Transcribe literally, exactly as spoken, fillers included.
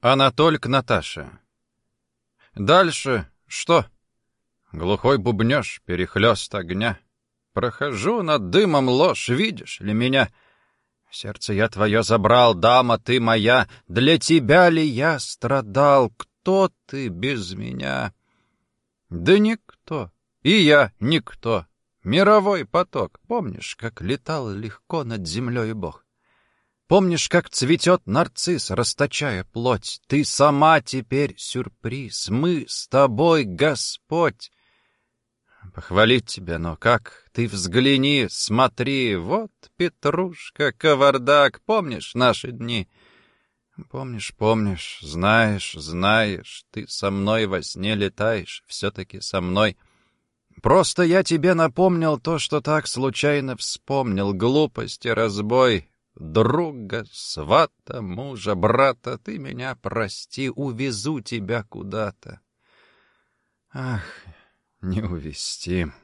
Анатоль к Наташе. Дальше что? Глухой бубнёж, перехлёст огня. Прохожу над дымом ложь, видишь ли меня? Сердце я твое забрал, дама, ты моя. Для тебя ли я страдал? Кто ты без меня? Да никто, и я никто. Мировой поток. Помнишь, как летал легко над землей Бог? Помнишь, как цветет нарцисс, расточая плоть? Ты сама теперь сюрприз, мы с тобой, Господь. Похвалить тебя, но как? Ты взгляни, смотри, вот петрушка, кавардак, помнишь наши дни? Помнишь, помнишь, знаешь, знаешь, ты со мной во сне летаешь, все-таки со мной. Просто я тебе напомнил то, что так случайно вспомнил, глупость и разбой. Друга, свата, мужа, брата, ты меня прости, увезу тебя куда-то. Ах, не увезти.